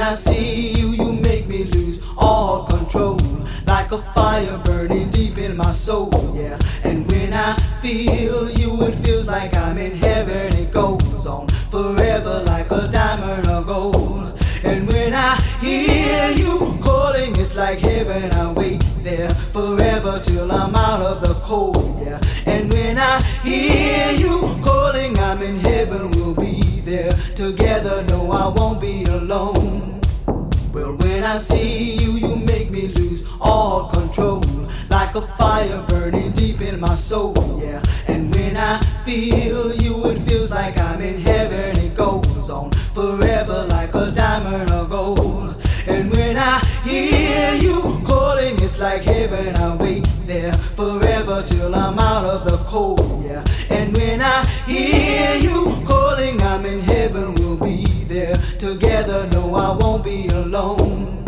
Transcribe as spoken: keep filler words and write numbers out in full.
I see you, you make me lose all control, like a fire burning deep in my soul, yeah. And when I feel you, it feels like I'm in heaven. It goes on forever like a diamond or gold. And when I hear you calling, it's like heaven. I wait there forever till I'm out of the cold, yeah. And when I hear you calling, I'm in heaven. We'll be there together. No, I won't be alone. Well, when I see you, you make me lose all control, like a fire burning deep in my soul, yeah. And when I feel you, it feels like I'm in heaven. It goes on forever like a diamond or gold. And when I hear you calling, it's like heaven. I wait there forever till I'm out of the cold, yeah. And when I hear you calling, I'm in heaven. We'll be there together. No, I won't be alone.